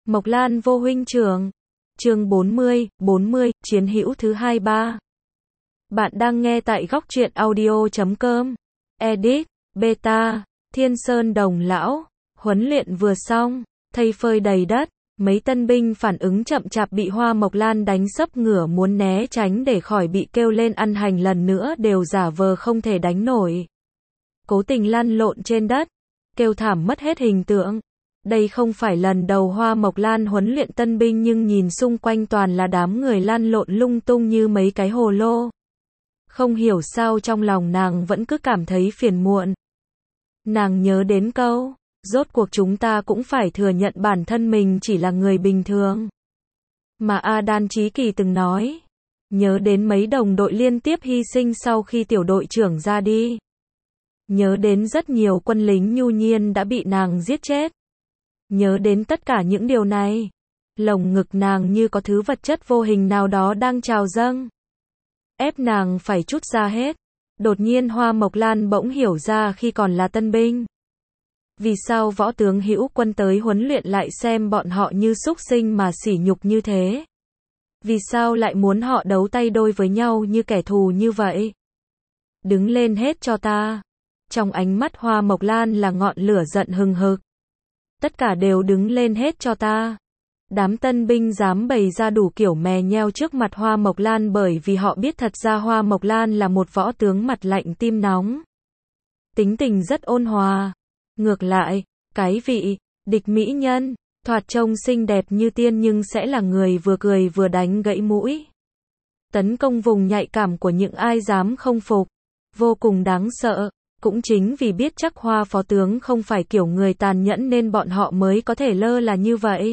Mộc Lan vô huynh trưởng. Chương 40, chiến hữu thứ 23. Bạn đang nghe tại góc truyện audio.com. Edit, Beta, Thiên Sơn Đồng Lão. Huấn luyện vừa xong, thây phơi đầy đất. Mấy tân binh phản ứng chậm chạp bị Hoa Mộc Lan đánh sấp ngửa muốn né tránh để khỏi bị kêu lên ăn hành lần nữa đều giả vờ không thể đánh nổi. Cố tình lăn lộn trên đất, kêu thảm mất hết hình tượng. Đây không phải lần đầu Hoa Mộc Lan huấn luyện tân binh nhưng nhìn xung quanh toàn là đám người lăn lộn lung tung như mấy cái hồ lô. Không hiểu sao trong lòng nàng vẫn cứ cảm thấy phiền muộn. Nàng nhớ đến câu, rốt cuộc chúng ta cũng phải thừa nhận bản thân mình chỉ là người bình thường. Mà A Đan Chí Kỳ từng nói, nhớ đến mấy đồng đội liên tiếp hy sinh sau khi tiểu đội trưởng ra đi. Nhớ đến rất nhiều quân lính nhu nhiên đã bị nàng giết chết. Nhớ đến tất cả những điều này, lồng ngực nàng như có thứ vật chất vô hình nào đó đang trào dâng, ép nàng phải trút ra hết. Đột nhiên Hoa Mộc Lan bỗng hiểu ra khi còn là tân binh, vì sao võ tướng hữu quân tới huấn luyện lại xem bọn họ như súc sinh mà sỉ nhục như thế. Vì sao lại muốn họ đấu tay đôi với nhau như kẻ thù như vậy. Đứng lên hết cho ta. Trong ánh mắt Hoa Mộc Lan là ngọn lửa giận hừng hực. Tất cả đều đứng lên hết cho ta. Đám tân binh dám bày ra đủ kiểu mè nheo trước mặt Hoa Mộc Lan bởi vì họ biết thật ra Hoa Mộc Lan là một võ tướng mặt lạnh tim nóng. Tính tình rất ôn hòa. Ngược lại, cái vị địch mỹ nhân, thoạt trông xinh đẹp như tiên nhưng sẽ là người vừa cười vừa đánh gãy mũi. Tấn công vùng nhạy cảm của những ai dám không phục. Vô cùng đáng sợ. Cũng chính vì biết chắc Hoa phó tướng không phải kiểu người tàn nhẫn nên bọn họ mới có thể lơ là như vậy.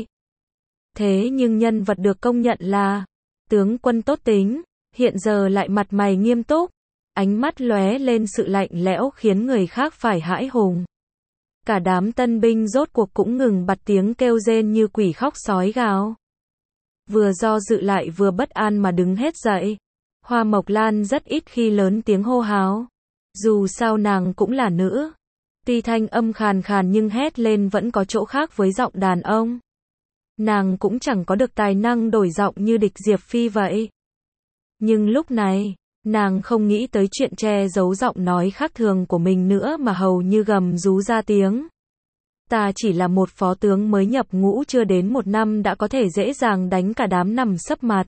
Thế nhưng nhân vật được công nhận là tướng quân tốt tính, hiện giờ lại mặt mày nghiêm túc, ánh mắt lóe lên sự lạnh lẽo khiến người khác phải hãi hùng. Cả đám tân binh rốt cuộc cũng ngừng bặt tiếng kêu rên như quỷ khóc sói gào. Vừa do dự lại vừa bất an mà đứng hết dậy. Hoa Mộc Lan rất ít khi lớn tiếng hô hào. Dù sao nàng cũng là nữ. Tuy thanh âm khàn khàn nhưng hét lên vẫn có chỗ khác với giọng đàn ông. Nàng cũng chẳng có được tài năng đổi giọng như địch Diệp Phi vậy. Nhưng lúc này, nàng không nghĩ tới chuyện che giấu giọng nói khác thường của mình nữa mà hầu như gầm rú ra tiếng. Ta chỉ là một phó tướng mới nhập ngũ chưa đến 1 năm đã có thể dễ dàng đánh cả đám nằm sấp mặt.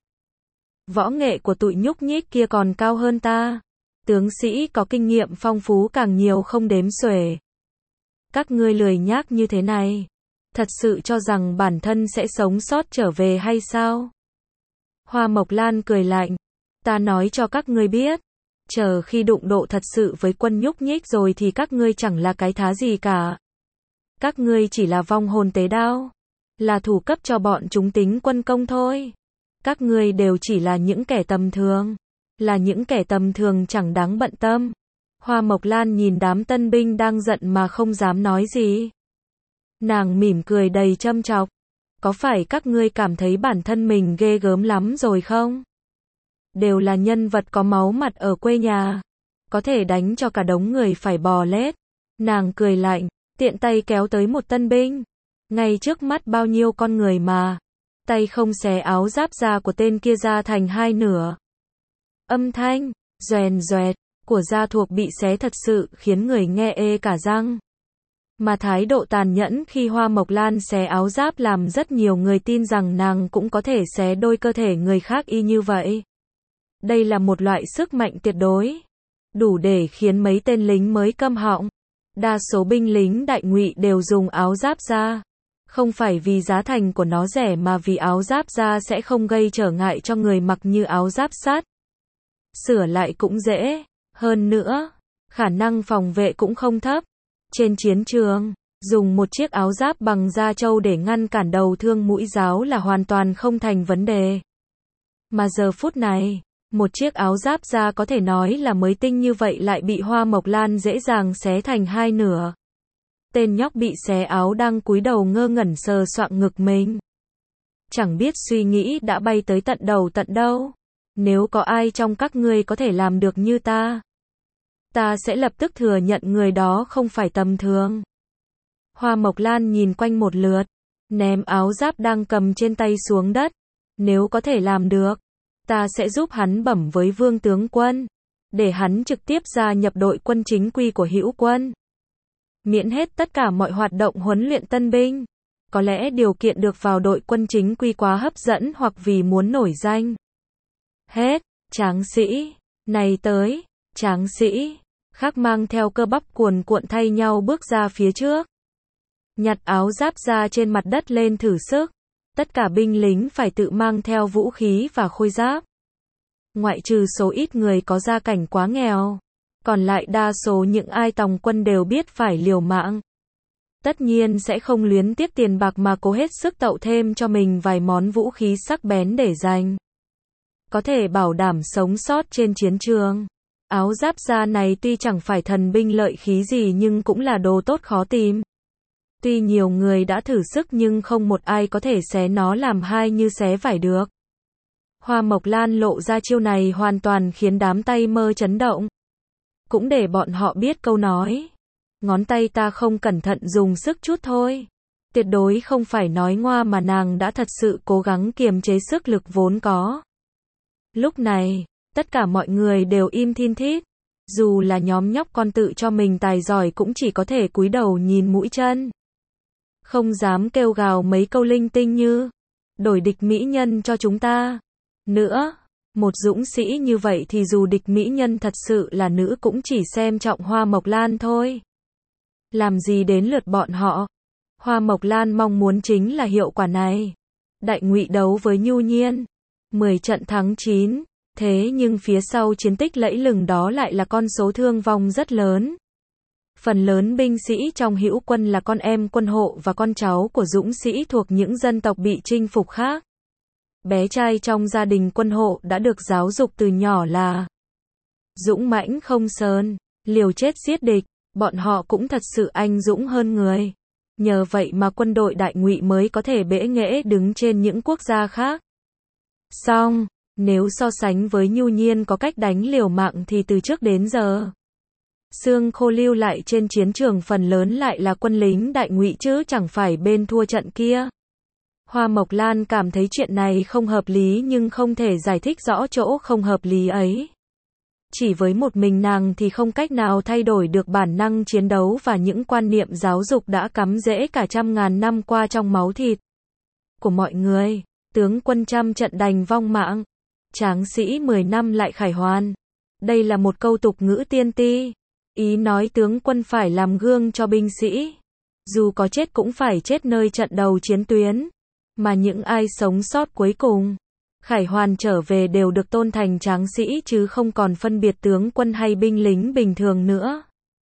Võ nghệ của tụi nhúc nhích kia còn cao hơn ta. Tướng sĩ có kinh nghiệm phong phú càng nhiều không đếm xuể. Các ngươi lười nhác như thế này, thật sự cho rằng bản thân sẽ sống sót trở về hay sao? Hoa Mộc Lan cười lạnh, ta nói cho các ngươi biết, chờ khi đụng độ thật sự với quân nhúc nhích rồi thì các ngươi chẳng là cái thá gì cả. Các ngươi chỉ là vong hồn tế đao, là thủ cấp cho bọn chúng tính quân công thôi. Các ngươi đều chỉ là những kẻ tầm thường. Là những kẻ tầm thường chẳng đáng bận tâm. Hoa Mộc Lan nhìn đám tân binh đang giận mà không dám nói gì. Nàng mỉm cười đầy châm chọc. Có phải các ngươi cảm thấy bản thân mình ghê gớm lắm rồi không? Đều là nhân vật có máu mặt ở quê nhà. Có thể đánh cho cả đống người phải bò lết. Nàng cười lạnh, tiện tay kéo tới một tân binh. Ngay trước mắt bao nhiêu con người mà. Tay không xé áo giáp da của tên kia ra thành 2 nửa. Âm thanh, doèn doẹt, của da thuộc bị xé thật sự khiến người nghe ê cả răng. Mà thái độ tàn nhẫn khi Hoa Mộc Lan xé áo giáp làm rất nhiều người tin rằng nàng cũng có thể xé đôi cơ thể người khác y như vậy. Đây là một loại sức mạnh tuyệt đối, đủ để khiến mấy tên lính mới câm họng. Đa số binh lính đại ngụy đều dùng áo giáp da. Không phải vì giá thành của nó rẻ mà vì áo giáp da sẽ không gây trở ngại cho người mặc như áo giáp sắt. Sửa lại cũng dễ, hơn nữa, khả năng phòng vệ cũng không thấp. Trên chiến trường, dùng một chiếc áo giáp bằng da trâu để ngăn cản đầu thương mũi giáo là hoàn toàn không thành vấn đề. Mà giờ phút này, một chiếc áo giáp da có thể nói là mới tinh như vậy lại bị Hoa Mộc Lan dễ dàng xé thành 2 nửa. Tên nhóc bị xé áo đang cúi đầu ngơ ngẩn sờ soạng ngực mình. Chẳng biết suy nghĩ đã bay tới tận đầu tận đâu. Nếu có ai trong các ngươi có thể làm được như ta sẽ lập tức thừa nhận người đó không phải tầm thường. Hoa Mộc Lan nhìn quanh một lượt, ném áo giáp đang cầm trên tay xuống đất. Nếu có thể làm được, ta sẽ giúp hắn bẩm với Vương tướng quân, để hắn trực tiếp gia nhập đội quân chính quy của Hữu quân. Miễn hết tất cả mọi hoạt động huấn luyện tân binh. Có lẽ điều kiện được vào đội quân chính quy quá hấp dẫn hoặc vì muốn nổi danh. Hết, tráng sĩ, này tới, tráng sĩ, khác mang theo cơ bắp cuồn cuộn thay nhau bước ra phía trước. Nhặt áo giáp ra trên mặt đất lên thử sức. Tất cả binh lính phải tự mang theo vũ khí và khôi giáp. Ngoại trừ số ít người có gia cảnh quá nghèo, còn lại đa số những ai tòng quân đều biết phải liều mạng. Tất nhiên sẽ không luyến tiếc tiền bạc mà cố hết sức tậu thêm cho mình vài món vũ khí sắc bén để dành. Có thể bảo đảm sống sót trên chiến trường. Áo giáp da này tuy chẳng phải thần binh lợi khí gì nhưng cũng là đồ tốt khó tìm. Tuy nhiều người đã thử sức nhưng không một ai có thể xé nó làm hai như xé vải được. Hoa Mộc Lan lộ ra chiêu này hoàn toàn khiến đám tay mơ chấn động. Cũng để bọn họ biết câu nói. Ngón tay ta không cẩn thận dùng sức chút thôi. Tuyệt đối không phải nói ngoa mà nàng đã thật sự cố gắng kiềm chế sức lực vốn có. Lúc này, tất cả mọi người đều im thin thít. Dù là nhóm nhóc con tự cho mình tài giỏi cũng chỉ có thể cúi đầu nhìn mũi chân. Không dám kêu gào mấy câu linh tinh như đổi địch mỹ nhân cho chúng ta. Nữa, một dũng sĩ như vậy thì dù địch mỹ nhân thật sự là nữ cũng chỉ xem trọng Hoa Mộc Lan thôi. Làm gì đến lượt bọn họ. Hoa Mộc Lan mong muốn chính là hiệu quả này. Đại Ngụy đấu với Nhu Nhiên, 10 trận thắng 9, thế nhưng phía sau chiến tích lẫy lừng đó lại là con số thương vong rất lớn. Phần lớn binh sĩ trong Hữu quân là con em quân hộ và con cháu của dũng sĩ thuộc những dân tộc bị chinh phục khác. Bé trai trong gia đình quân hộ đã được giáo dục từ nhỏ là dũng mãnh không sơn, liều chết giết địch, bọn họ cũng thật sự anh dũng hơn người. Nhờ vậy mà quân đội Đại Ngụy mới có thể bẽ nghễ đứng trên những quốc gia khác. Song, nếu so sánh với Nhu Nhiên có cách đánh liều mạng thì từ trước đến giờ, xương khô lưu lại trên chiến trường phần lớn lại là quân lính Đại Ngụy chứ chẳng phải bên thua trận kia. Hoa Mộc Lan cảm thấy chuyện này không hợp lý nhưng không thể giải thích rõ chỗ không hợp lý ấy. Chỉ với một mình nàng thì không cách nào thay đổi được bản năng chiến đấu và những quan niệm giáo dục đã cắm rễ cả trăm ngàn năm qua trong máu thịt của mọi người. Tướng quân trăm trận đành vong mạng, tráng sĩ 10 năm lại khải hoàn. Đây là một câu tục ngữ tiên ti. Ý nói tướng quân phải làm gương cho binh sĩ. Dù có chết cũng phải chết nơi trận đầu chiến tuyến. Mà những ai sống sót cuối cùng, khải hoàn trở về đều được tôn thành tráng sĩ chứ không còn phân biệt tướng quân hay binh lính bình thường nữa.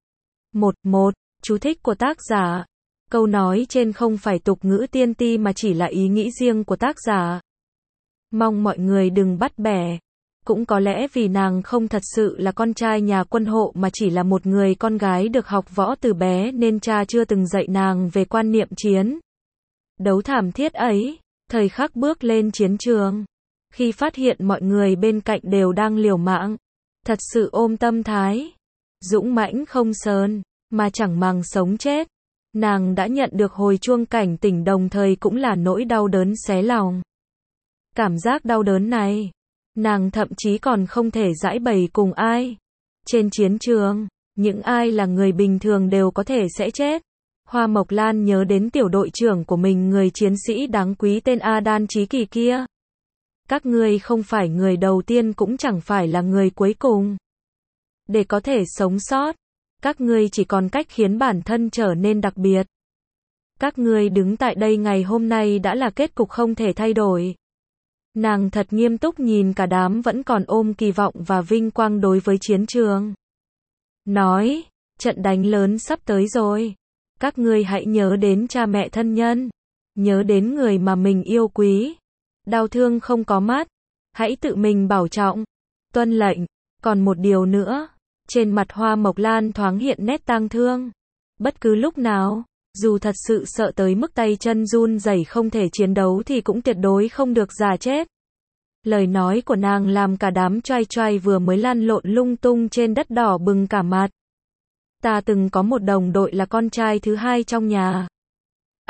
1. Chú thích của tác giả. Câu nói trên không phải tục ngữ tiên ti mà chỉ là ý nghĩ riêng của tác giả. Mong mọi người đừng bắt bẻ. Cũng có lẽ vì nàng không thật sự là con trai nhà quân hộ mà chỉ là một người con gái được học võ từ bé nên cha chưa từng dạy nàng về quan niệm chiến đấu thảm thiết ấy. Thời khắc bước lên chiến trường, khi phát hiện mọi người bên cạnh đều đang liều mạng, thật sự ôm tâm thái dũng mãnh không sơn, mà chẳng màng sống chết, nàng đã nhận được hồi chuông cảnh tỉnh đồng thời cũng là nỗi đau đớn xé lòng. Cảm giác đau đớn này, nàng thậm chí còn không thể giãi bày cùng ai. Trên chiến trường, những ai là người bình thường đều có thể sẽ chết. Hoa Mộc Lan nhớ đến tiểu đội trưởng của mình, người chiến sĩ đáng quý tên Adan Chí Kỳ kia. Các ngươi không phải người đầu tiên cũng chẳng phải là người cuối cùng. Để có thể sống sót, các ngươi chỉ còn cách khiến bản thân trở nên đặc biệt. Các ngươi đứng tại đây ngày hôm nay đã là kết cục không thể thay đổi. Nàng thật nghiêm túc nhìn cả đám vẫn còn ôm kỳ vọng và vinh quang đối với chiến trường. Nói, trận đánh lớn sắp tới rồi. Các ngươi hãy nhớ đến cha mẹ thân nhân. Nhớ đến người mà mình yêu quý. Đau thương không có mắt. Hãy tự mình bảo trọng. Tuân lệnh. Còn một điều nữa. Trên mặt Hoa Mộc Lan thoáng hiện nét tang thương. Bất cứ lúc nào, dù thật sự sợ tới mức tay chân run rẩy không thể chiến đấu thì cũng tuyệt đối không được già chết. Lời nói của nàng làm cả đám choai choai vừa mới lăn lộn lung tung trên đất đỏ bừng cả mặt. Ta từng có một đồng đội là con trai thứ hai trong nhà.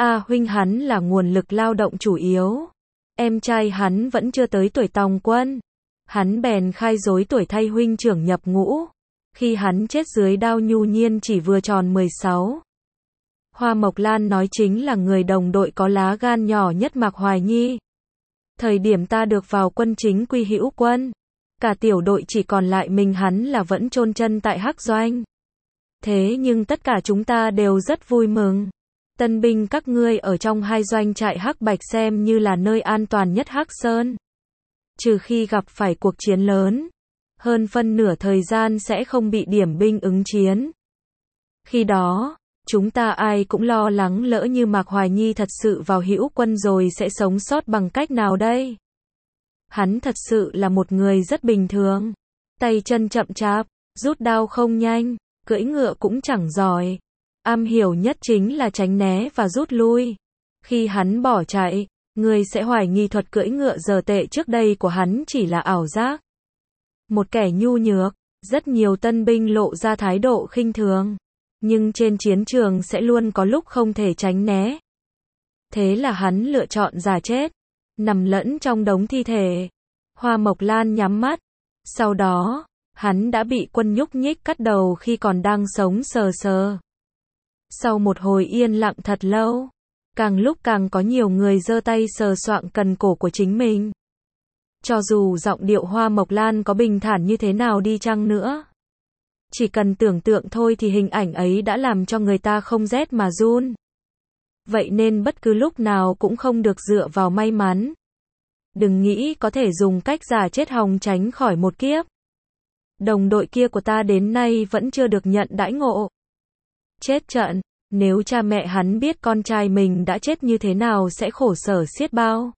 A Huynh hắn là nguồn lực lao động chủ yếu. Em trai hắn vẫn chưa tới tuổi tòng quân. Hắn bèn khai dối tuổi thay huynh trưởng nhập ngũ. Khi hắn chết dưới đao Nhu Nhiên chỉ vừa tròn 16. Hoa Mộc Lan nói chính là người đồng đội có lá gan nhỏ nhất Mạc Hoài Nhi. Thời điểm ta được vào quân chính quy hữu quân, cả tiểu đội chỉ còn lại mình hắn là vẫn chôn chân tại Hắc Doanh. Thế nhưng tất cả chúng ta đều rất vui mừng. Tân binh các ngươi ở trong hai doanh trại Hắc Bạch xem như là nơi an toàn nhất Hắc Sơn. Trừ khi gặp phải cuộc chiến lớn, hơn phân nửa thời gian sẽ không bị điểm binh ứng chiến. Khi đó, chúng ta ai cũng lo lắng lỡ như Mạc Hoài Nhi thật sự vào hữu quân rồi sẽ sống sót bằng cách nào đây? Hắn thật sự là một người rất bình thường. Tay chân chậm chạp, rút đao không nhanh, cưỡi ngựa cũng chẳng giỏi. Am hiểu nhất chính là tránh né và rút lui. Khi hắn bỏ chạy, người sẽ hoài nghi thuật cưỡi ngựa giờ tệ trước đây của hắn chỉ là ảo giác. Một kẻ nhu nhược, rất nhiều tân binh lộ ra thái độ khinh thường. Nhưng trên chiến trường sẽ luôn có lúc không thể tránh né. Thế là hắn lựa chọn giả chết, nằm lẫn trong đống thi thể. Hoa Mộc Lan nhắm mắt. Sau đó, hắn đã bị quân nhúc nhích cắt đầu khi còn đang sống sờ sờ. Sau một hồi yên lặng thật lâu, càng lúc càng có nhiều người giơ tay sờ soạng cần cổ của chính mình. Cho dù giọng điệu Hoa Mộc Lan có bình thản như thế nào đi chăng nữa, chỉ cần tưởng tượng thôi thì hình ảnh ấy đã làm cho người ta không rét mà run. Vậy nên bất cứ lúc nào cũng không được dựa vào may mắn. Đừng nghĩ có thể dùng cách giả chết hòng tránh khỏi một kiếp. Đồng đội kia của ta đến nay vẫn chưa được nhận đãi ngộ. Chết trận, nếu cha mẹ hắn biết con trai mình đã chết như thế nào sẽ khổ sở xiết bao.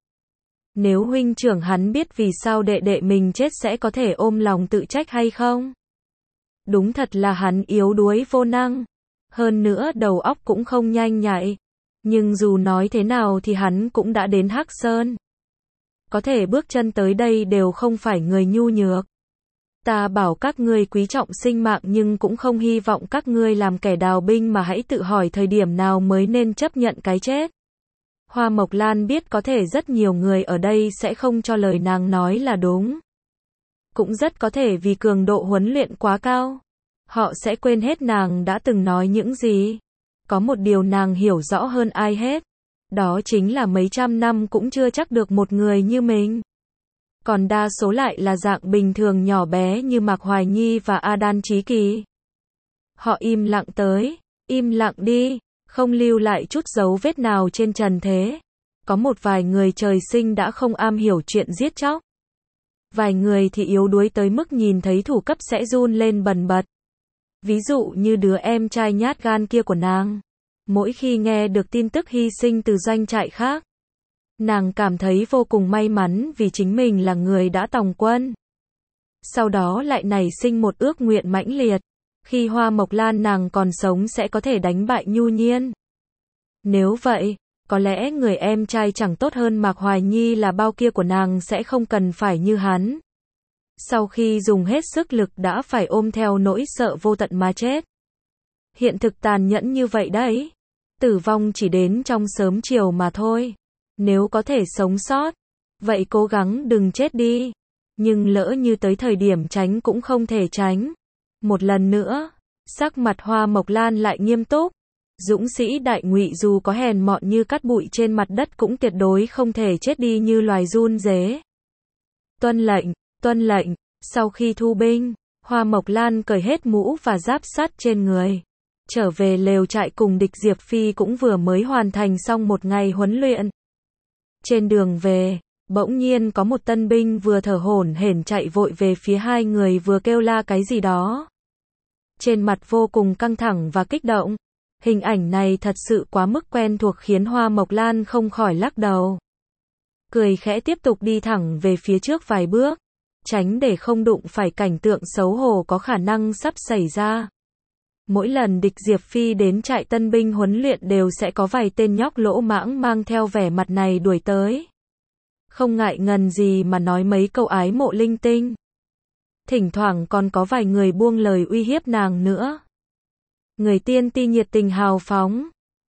Nếu huynh trưởng hắn biết vì sao đệ đệ mình chết sẽ có thể ôm lòng tự trách hay không? Đúng thật là hắn yếu đuối vô năng. Hơn nữa đầu óc cũng không nhanh nhạy. Nhưng dù nói thế nào thì hắn cũng đã đến Hắc Sơn. Có thể bước chân tới đây đều không phải người nhu nhược. Ta bảo các ngươi quý trọng sinh mạng nhưng cũng không hy vọng các ngươi làm kẻ đào binh mà hãy tự hỏi thời điểm nào mới nên chấp nhận cái chết. Hoa Mộc Lan biết có thể rất nhiều người ở đây sẽ không cho lời nàng nói là đúng. Cũng rất có thể vì cường độ huấn luyện quá cao, họ sẽ quên hết nàng đã từng nói những gì. Có một điều nàng hiểu rõ hơn ai hết, đó chính là mấy trăm năm cũng chưa chắc được một người như mình. Còn đa số lại là dạng bình thường nhỏ bé như Mạc Hoài Nhi và A Đan Chí Kỳ. Họ im lặng tới, im lặng đi, không lưu lại chút dấu vết nào trên trần thế. Có một vài người trời sinh đã không am hiểu chuyện giết chóc. Vài người thì yếu đuối tới mức nhìn thấy thủ cấp sẽ run lên bần bật. Ví dụ như đứa em trai nhát gan kia của nàng. Mỗi khi nghe được tin tức hy sinh từ doanh trại khác, nàng cảm thấy vô cùng may mắn vì chính mình là người đã tòng quân. Sau đó lại nảy sinh một ước nguyện mãnh liệt. Khi Hoa Mộc Lan nàng còn sống sẽ có thể đánh bại Nhu Nhiên. Nếu vậy, có lẽ người em trai chẳng tốt hơn Mạc Hoài Nhi là bao kia của nàng sẽ không cần phải như hắn. Sau khi dùng hết sức lực đã phải ôm theo nỗi sợ vô tận mà chết. Hiện thực tàn nhẫn như vậy đấy. Tử vong chỉ đến trong sớm chiều mà thôi. Nếu có thể sống sót, vậy cố gắng đừng chết đi. Nhưng lỡ như tới thời điểm tránh cũng không thể tránh. Một lần nữa, sắc mặt Hoa Mộc Lan lại nghiêm túc. Dũng sĩ Đại Ngụy dù có hèn mọn như cát bụi trên mặt đất cũng tuyệt đối không thể chết đi như loài run rế. Tuân lệnh, tuân lệnh. Sau khi thu binh, Hoa Mộc Lan cởi hết mũ và giáp sắt trên người. Trở về lều trại cùng địch Diệp Phi cũng vừa mới hoàn thành xong một ngày huấn luyện. Trên đường về, bỗng nhiên có một tân binh vừa thở hổn hển chạy vội về phía hai người vừa kêu la cái gì đó. Trên mặt vô cùng căng thẳng và kích động. Hình ảnh này thật sự quá mức quen thuộc khiến Hoa Mộc Lan không khỏi lắc đầu. Cười khẽ tiếp tục đi thẳng về phía trước vài bước, tránh để không đụng phải cảnh tượng xấu hổ có khả năng sắp xảy ra. Mỗi lần địch Diệp Phi đến trại tân binh huấn luyện đều sẽ có vài tên nhóc lỗ mãng mang theo vẻ mặt này đuổi tới. Không ngại ngần gì mà nói mấy câu ái mộ linh tinh. Thỉnh thoảng còn có vài người buông lời uy hiếp nàng nữa. Người tiên ti nhiệt tình hào phóng,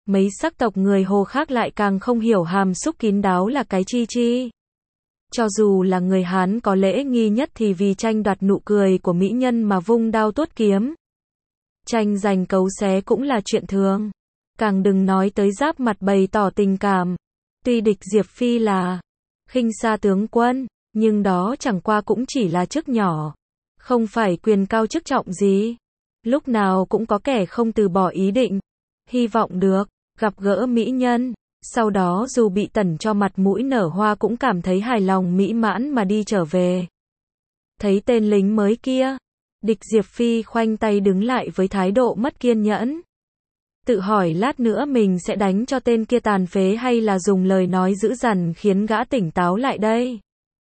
Mấy sắc tộc người Hồ khác lại càng không hiểu hàm xúc kín đáo là cái chi chi. Cho dù là người Hán có lễ nghi nhất thì vì tranh đoạt nụ cười của mỹ nhân mà vung đao tuốt kiếm. Tranh giành cấu xé cũng là chuyện thường. Càng đừng nói tới giáp mặt bày tỏ tình cảm. Tuy địch Diệp Phi là khinh xa tướng quân, nhưng đó chẳng qua cũng chỉ là chức nhỏ. Không phải quyền cao chức trọng gì. Lúc nào cũng có kẻ không từ bỏ ý định. Hy vọng được gặp gỡ mỹ nhân. Sau đó dù bị tẩn cho mặt mũi nở hoa cũng cảm thấy hài lòng mỹ mãn mà đi trở về. Thấy tên lính mới kia, địch Diệp Phi khoanh tay đứng lại với thái độ mất kiên nhẫn. Tự hỏi lát nữa mình sẽ đánh cho tên kia tàn phế hay là dùng lời nói dữ dằn khiến gã tỉnh táo lại đây.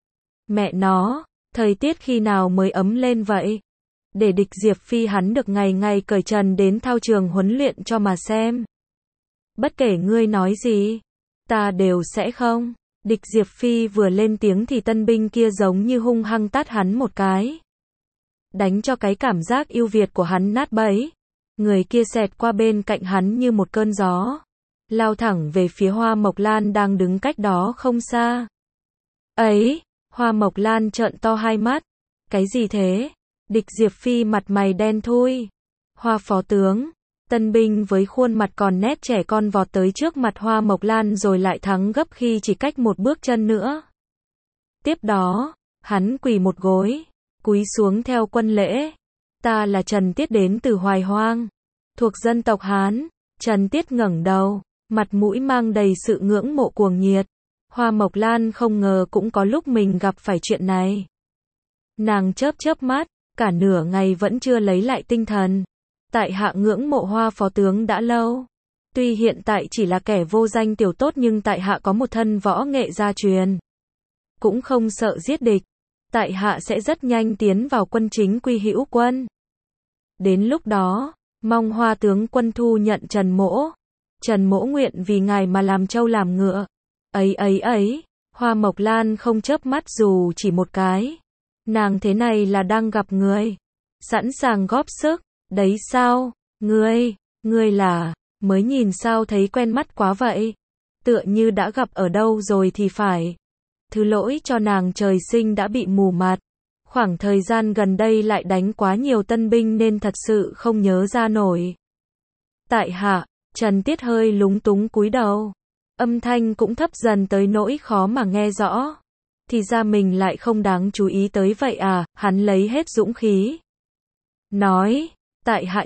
Mẹ nó, thời tiết khi nào mới ấm lên vậy? Để địch Diệp Phi hắn được ngày ngày cởi trần đến thao trường huấn luyện cho mà xem. Bất kể ngươi nói gì, ta đều sẽ không. Địch Diệp Phi vừa lên tiếng thì tân binh kia giống như hung hăng tát hắn một cái. Đánh cho cái cảm giác ưu việt của hắn nát bấy. Người kia xẹt qua bên cạnh hắn như một cơn gió. Lao thẳng về phía Hoa Mộc Lan đang đứng cách đó không xa. Ấy, Hoa Mộc Lan trợn to hai mắt. Cái gì thế? Địch Diệp Phi mặt mày đen thui. Hoa phó tướng. Tân binh với khuôn mặt còn nét trẻ con vọt tới trước mặt Hoa Mộc Lan rồi lại thắng gấp khi chỉ cách một bước chân nữa. Tiếp đó, hắn quỳ một gối, cúi xuống theo quân lễ. Ta là Trần Tiết đến từ Hoài Hoang, thuộc dân tộc Hán. Trần Tiết ngẩng đầu, mặt mũi mang đầy sự ngưỡng mộ cuồng nhiệt. Hoa Mộc Lan không ngờ cũng có lúc mình gặp phải chuyện này. Nàng chớp chớp mắt, cả nửa ngày vẫn chưa lấy lại tinh thần. Tại hạ ngưỡng mộ Hoa phó tướng đã lâu. Tuy hiện tại chỉ là kẻ vô danh tiểu tốt nhưng tại hạ có một thân võ nghệ gia truyền. Cũng không sợ giết địch. Tại hạ sẽ rất nhanh tiến vào quân chính quy hữu quân. Đến lúc đó, mong Hoa tướng quân thu nhận Trần Mỗ. Trần Mỗ nguyện vì ngài mà làm trâu làm ngựa. Ấy, Hoa Mộc Lan không chớp mắt dù chỉ một cái. Nàng thế này là đang gặp người. Sẵn sàng góp sức. Đấy sao? Ngươi là, mới nhìn sao thấy quen mắt quá vậy? Tựa như đã gặp ở đâu rồi thì phải. Thứ lỗi cho nàng trời sinh đã bị mù mặt. Khoảng thời gian gần đây lại đánh quá nhiều tân binh nên thật sự không nhớ ra nổi. Tại hạ, Trần Tiết hơi lúng túng cúi đầu. Âm thanh cũng thấp dần tới nỗi khó mà nghe rõ. Thì ra mình lại không đáng chú ý tới vậy à, hắn lấy hết dũng khí. Nói, tại hạ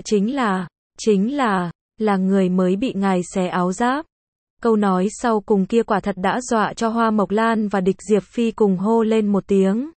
chính là người mới bị ngài xé áo giáp. Câu nói sau cùng kia quả thật đã dọa cho Hoa Mộc Lan và địch Diệp Phi cùng hô lên một tiếng.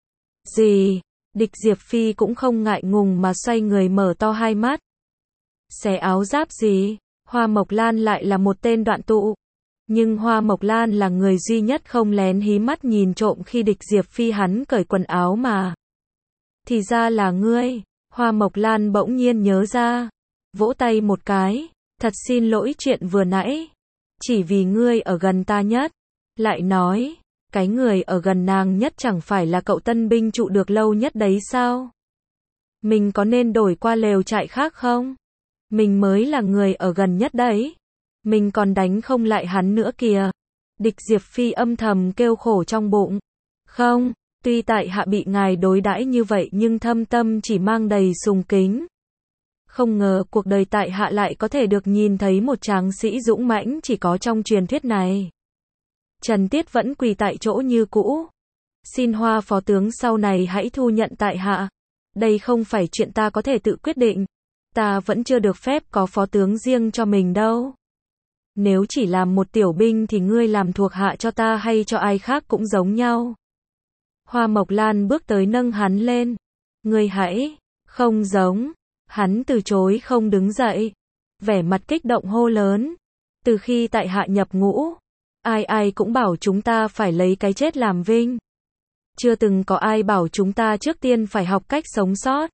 Gì? Địch Diệp Phi cũng không ngại ngùng mà xoay người mở to hai mắt. Xé áo giáp gì? Hoa Mộc Lan lại là một tên đoạn tụ. Nhưng Hoa Mộc Lan là người duy nhất không lén hí mắt nhìn trộm khi địch Diệp Phi hắn cởi quần áo mà. Thì ra là ngươi. Hoa Mộc Lan bỗng nhiên nhớ ra. Vỗ tay một cái. Thật xin lỗi chuyện vừa nãy. Chỉ vì ngươi ở gần ta nhất. Lại nói, cái người ở gần nàng nhất chẳng phải là cậu tân binh trụ được lâu nhất đấy sao? Mình có nên đổi qua lều trại khác không? Mình mới là người ở gần nhất đấy. Mình còn đánh không lại hắn nữa kìa. Địch Diệp Phi âm thầm kêu khổ trong bụng. Không, tuy tại hạ bị ngài đối đãi như vậy nhưng thâm tâm chỉ mang đầy sùng kính. Không ngờ cuộc đời tại hạ lại có thể được nhìn thấy một tráng sĩ dũng mãnh chỉ có trong truyền thuyết này. Trần Tiết vẫn quỳ tại chỗ như cũ. Xin Hoa phó tướng sau này hãy thu nhận tại hạ. Đây không phải chuyện ta có thể tự quyết định. Ta vẫn chưa được phép có phó tướng riêng cho mình đâu. Nếu chỉ làm một tiểu binh thì ngươi làm thuộc hạ cho ta hay cho ai khác cũng giống nhau. Hoa Mộc Lan bước tới nâng hắn lên. Ngươi hãy, không giống. Hắn từ chối không đứng dậy. Vẻ mặt kích động hô lớn. Từ khi tại hạ nhập ngũ, ai cũng bảo chúng ta phải lấy cái chết làm vinh. Chưa từng có ai bảo chúng ta trước tiên phải học cách sống sót.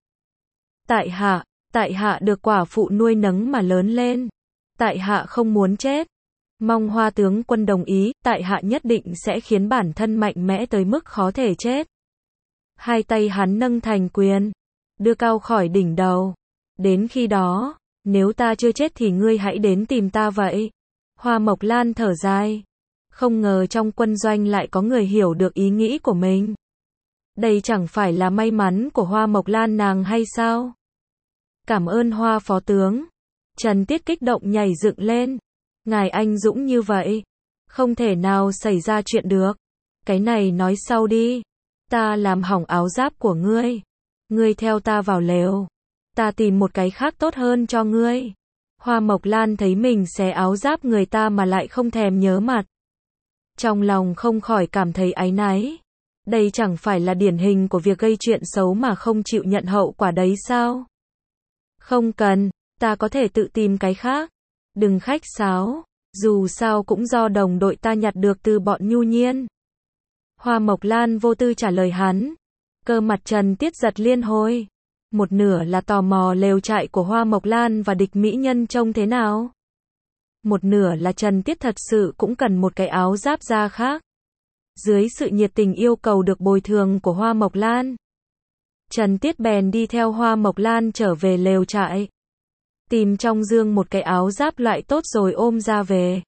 Tại hạ được quả phụ nuôi nấng mà lớn lên. Tại hạ không muốn chết. Mong Hoa tướng quân đồng ý, tại hạ nhất định sẽ khiến bản thân mạnh mẽ tới mức khó thể chết. Hai tay hắn nâng thành quyền, đưa cao khỏi đỉnh đầu. Đến khi đó, Nếu ta chưa chết thì ngươi hãy đến tìm ta vậy. Hoa Mộc Lan thở dài. Không ngờ trong quân doanh lại có người hiểu được ý nghĩ của mình. Đây chẳng phải là may mắn của Hoa Mộc Lan nàng hay sao? Cảm ơn Hoa phó tướng. Trần Tiết kích động nhảy dựng lên. Ngài anh dũng như vậy. Không thể nào xảy ra chuyện được. Cái này nói sau đi. Ta làm hỏng áo giáp của ngươi. Ngươi theo ta vào lều. Ta tìm một cái khác tốt hơn cho ngươi. Hoa Mộc Lan thấy mình xé áo giáp người ta mà lại không thèm nhớ mặt. Trong lòng không khỏi cảm thấy áy náy. Đây chẳng phải là điển hình của việc gây chuyện xấu mà không chịu nhận hậu quả đấy sao? Không cần, ta có thể tự tìm cái khác. Đừng khách sáo, dù sao cũng do đồng đội ta nhặt được từ bọn Nhu Nhiên. Hoa Mộc Lan vô tư trả lời hắn. Cơ mặt Trần Tiết giật liên hồi. Một nửa là tò mò lều trại của Hoa Mộc Lan và địch mỹ nhân trông thế nào. Một nửa là Trần Tiết thật sự cũng cần một cái áo giáp da khác. Dưới sự nhiệt tình yêu cầu được bồi thường của Hoa Mộc Lan, Trần Tiết bèn đi theo Hoa Mộc Lan trở về lều trại. Tìm trong dương một cái áo giáp loại tốt rồi ôm ra về.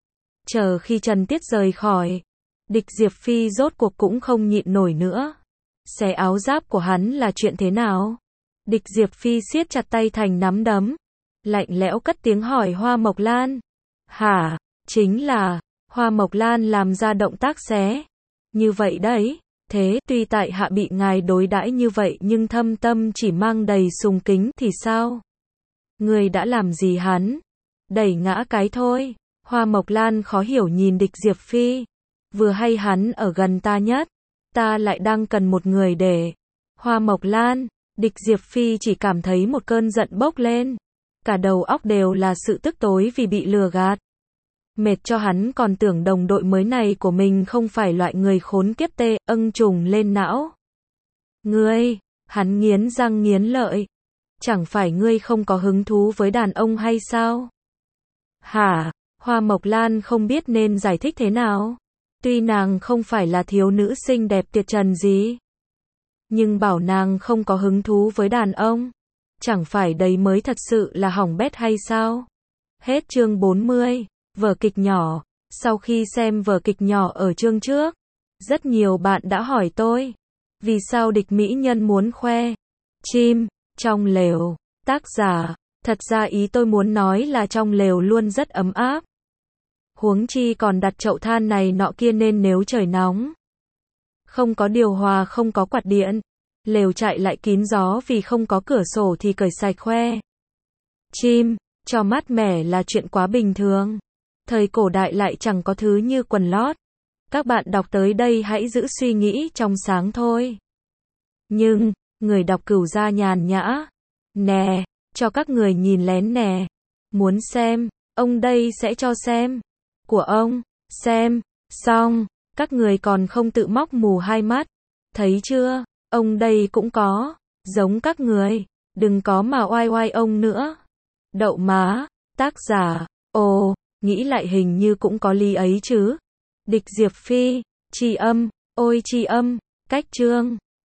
Chờ khi Trần Tiết rời khỏi, Địch Diệp Phi rốt cuộc cũng không nhịn nổi nữa. Xé áo giáp của hắn là chuyện thế nào? Địch Diệp Phi siết chặt tay thành nắm đấm. Lạnh lẽo cất tiếng hỏi Hoa Mộc Lan. Hả? Chính là, Hoa Mộc Lan làm ra động tác xé. Như vậy đấy. Thế tuy tại hạ bị ngài đối đãi như vậy nhưng thâm tâm chỉ mang đầy sùng kính thì sao? Người đã làm gì hắn? Đẩy ngã cái thôi. Hoa Mộc Lan khó hiểu nhìn Địch Diệp Phi. Vừa hay hắn ở gần ta nhất. Ta lại đang cần một người để. Hoa Mộc Lan, Địch Diệp Phi chỉ cảm thấy một cơn giận bốc lên. Cả đầu óc đều là sự tức tối vì bị lừa gạt. Mệt cho hắn còn tưởng đồng đội mới này của mình không phải loại người khốn kiếp tê, trùng lên não. Ngươi, hắn nghiến răng nghiến lợi. Chẳng phải ngươi không có hứng thú với đàn ông hay sao? Hả? Hoa Mộc Lan không biết nên giải thích thế nào. Tuy nàng không phải là thiếu nữ xinh đẹp tuyệt trần gì, nhưng bảo nàng không có hứng thú với đàn ông, chẳng phải đấy mới thật sự là hỏng bét hay sao? Hết chương 40, vở kịch nhỏ. Sau khi xem vở kịch nhỏ ở chương trước, rất nhiều bạn đã hỏi tôi, vì sao địch mỹ nhân muốn khoe chim trong lều? Tác giả, thật ra ý tôi muốn nói là trong lều luôn rất ấm áp. Huống chi còn đặt chậu than này nọ kia nên nếu trời nóng, không có điều hòa không có quạt điện, lều trại lại kín gió vì không có cửa sổ thì cởi sạch khoe chim cho mát mẻ là chuyện quá bình thường. Thời cổ đại lại chẳng có thứ như quần lót. Các bạn đọc tới đây hãy giữ suy nghĩ trong sáng thôi. Nhưng, người đọc Cửu Gia nhàn nhã. Nè, cho các người nhìn lén nè. Muốn xem, ông đây sẽ cho xem. Của ông, xem, xong, các người còn không tự móc mù hai mắt. Thấy chưa, ông đây cũng có, giống các người, đừng có mà oai oai ông nữa. Đậu má, tác giả, ồ, nghĩ lại hình như cũng có lý ấy chứ. Địch Diệp Phi, Tri Âm, ôi Tri Âm, cách chương.